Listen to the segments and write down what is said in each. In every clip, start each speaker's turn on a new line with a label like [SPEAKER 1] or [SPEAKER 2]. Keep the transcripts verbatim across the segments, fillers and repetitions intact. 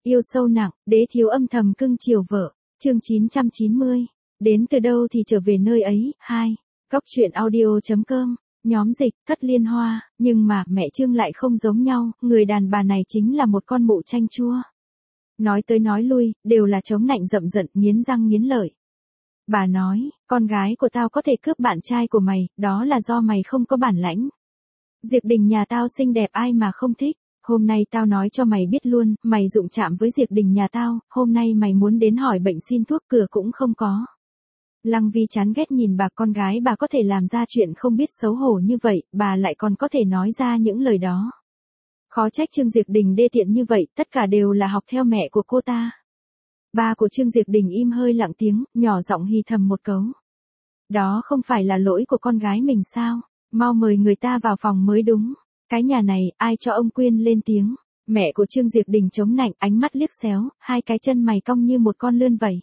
[SPEAKER 1] Yêu sâu nặng, đế thiếu âm thầm cưng chiều vợ. Chương chín trăm chín mươi. Đến từ đâu thì trở về nơi ấy. hai. Góc truyện audio chấm com. Nhóm dịch, Thất Liên Hoa, nhưng mà mẹ Trương lại không giống nhau, người đàn bà này chính là một con mụ chanh chua. Nói tới nói lui, đều là chống nạnh rậm rận, nghiến răng nghiến lợi. Bà nói, con gái của tao có thể cướp bạn trai của mày, đó là do mày không có bản lãnh. Diệp Đình nhà tao xinh đẹp ai mà không thích. Hôm nay tao nói cho mày biết luôn, mày đụng chạm với Diệp Đình nhà tao, hôm nay mày muốn đến hỏi bệnh xin thuốc cửa cũng không có. Lăng Vi chán ghét nhìn bà con gái bà có thể làm ra chuyện không biết xấu hổ như vậy, bà lại còn có thể nói ra những lời đó. Khó trách Trương Diệp Đình đê tiện như vậy, tất cả đều là học theo mẹ của cô ta. Ba của Trương Diệp Đình im hơi lặng tiếng, nhỏ giọng hì thầm một câu. Đó không phải là lỗi của con gái mình sao, mau mời người ta vào phòng mới đúng. Cái nhà này, ai cho ông Quyên lên tiếng. Mẹ của Trương Diệp Đình chống nạnh, ánh mắt liếc xéo, hai cái chân mày cong như một con lươn vậy.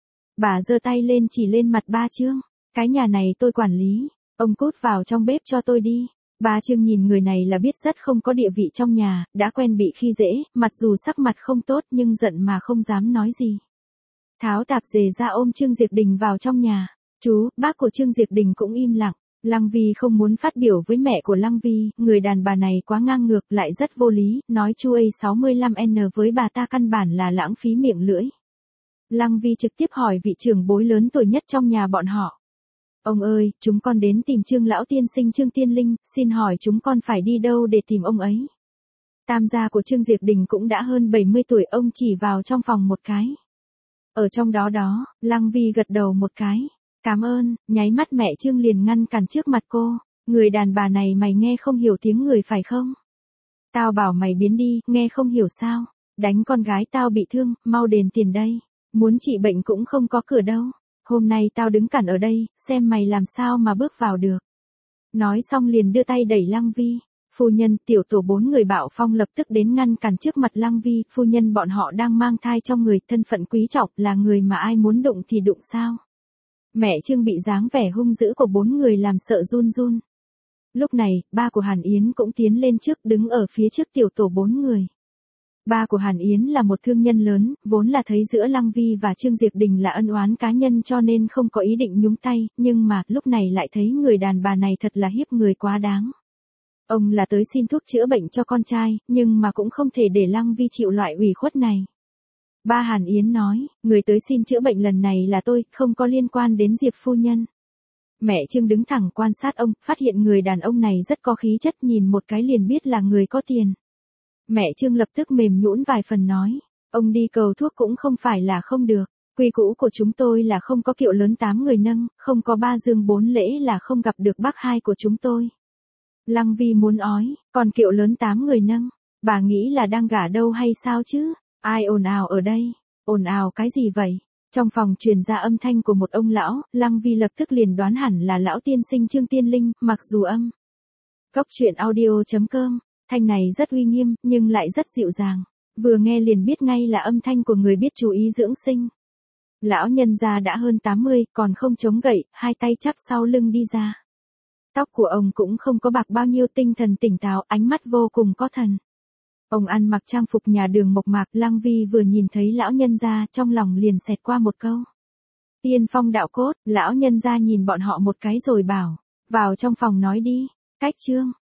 [SPEAKER 1] Bà giơ tay lên chỉ lên mặt ba Trương. Cái nhà này tôi quản lý, ông cút vào trong bếp cho tôi đi. Ba Trương nhìn người này là biết rất không có địa vị trong nhà, đã quen bị khi dễ, mặc dù sắc mặt không tốt nhưng giận mà không dám nói gì. Tháo tạp dề ra ôm Trương Diệp Đình vào trong nhà. Chú, bác của Trương Diệp Đình cũng im lặng. Lăng Vi không muốn phát biểu với mẹ của Lăng Vi, người đàn bà này quá ngang ngược lại rất vô lý, nói chu A sáu mươi lăm N với bà ta căn bản là lãng phí miệng lưỡi. Lăng Vi trực tiếp hỏi vị trưởng bối lớn tuổi nhất trong nhà bọn họ. Ông ơi, chúng con đến tìm Trương lão tiên sinh Trương Tiên Linh, xin hỏi chúng con phải đi đâu để tìm ông ấy? Tam gia của Trương Diệp Đình cũng đã hơn bảy mươi tuổi, ông chỉ vào trong phòng một cái. Ở trong đó đó, Lăng Vi gật đầu một cái. Cảm ơn, nháy mắt mẹ Trương liền ngăn cản trước mặt cô. Người đàn bà này mày nghe không hiểu tiếng người phải không? Tao bảo mày biến đi, nghe không hiểu sao? Đánh con gái tao bị thương, mau đền tiền đây. Muốn trị bệnh cũng không có cửa đâu. Hôm nay tao đứng cản ở đây, xem mày làm sao mà bước vào được. Nói xong liền đưa tay đẩy Lăng Vi. Phu nhân, tiểu tổ bốn người bạo phong lập tức đến ngăn cản trước mặt Lăng Vi. Phu nhân bọn họ đang mang thai trong người, thân phận quý trọng, là người mà ai muốn đụng thì đụng sao? Mẹ Trương bị dáng vẻ hung dữ của bốn người làm sợ run run. Lúc này, ba của Hàn Yến cũng tiến lên trước, đứng ở phía trước tiểu tổ bốn người. Ba của Hàn Yến là một thương nhân lớn, vốn là thấy giữa Lăng Vi và Trương Diệp Đình là ân oán cá nhân cho nên không có ý định nhúng tay, nhưng mà lúc này lại thấy người đàn bà này thật là hiếp người quá đáng. Ông là tới xin thuốc chữa bệnh cho con trai, nhưng mà cũng không thể để Lăng Vi chịu loại ủy khuất này. Ba Hàn Yến nói, người tới xin chữa bệnh lần này là tôi, không có liên quan đến Diệp phu nhân. Mẹ Trương đứng thẳng quan sát ông, phát hiện người đàn ông này rất có khí chất, nhìn một cái liền biết là người có tiền. Mẹ Trương lập tức mềm nhũn vài phần nói, ông đi cầu thuốc cũng không phải là không được. Quy củ của chúng tôi là không có kiệu lớn tám người nâng, không có ba dương bốn lễ là không gặp được bác hai của chúng tôi. Lăng Vi muốn ói, còn kiệu lớn tám người nâng, bà nghĩ là đang gả đâu hay sao chứ? Ai ồn ào ở đây? Ồn ào cái gì vậy? Trong phòng truyền ra âm thanh của một ông lão, Lăng Vi lập tức liền đoán hẳn là lão tiên sinh Trương Tiên Linh, mặc dù âm. Góc truyện audio chấm com, thanh này rất uy nghiêm, nhưng lại rất dịu dàng. Vừa nghe liền biết ngay là âm thanh của người biết chú ý dưỡng sinh. Lão nhân gia đã hơn tám mươi, còn không chống gậy, hai tay chắp sau lưng đi ra. Tóc của ông cũng không có bạc bao nhiêu, tinh thần tỉnh táo, ánh mắt vô cùng có thần. Ông ăn mặc trang phục nhà đường mộc mạc, Lăng Vi vừa nhìn thấy lão nhân gia, trong lòng liền xẹt qua một câu. Tiên phong đạo cốt, lão nhân gia nhìn bọn họ một cái rồi bảo, vào trong phòng nói đi. Cách Trương,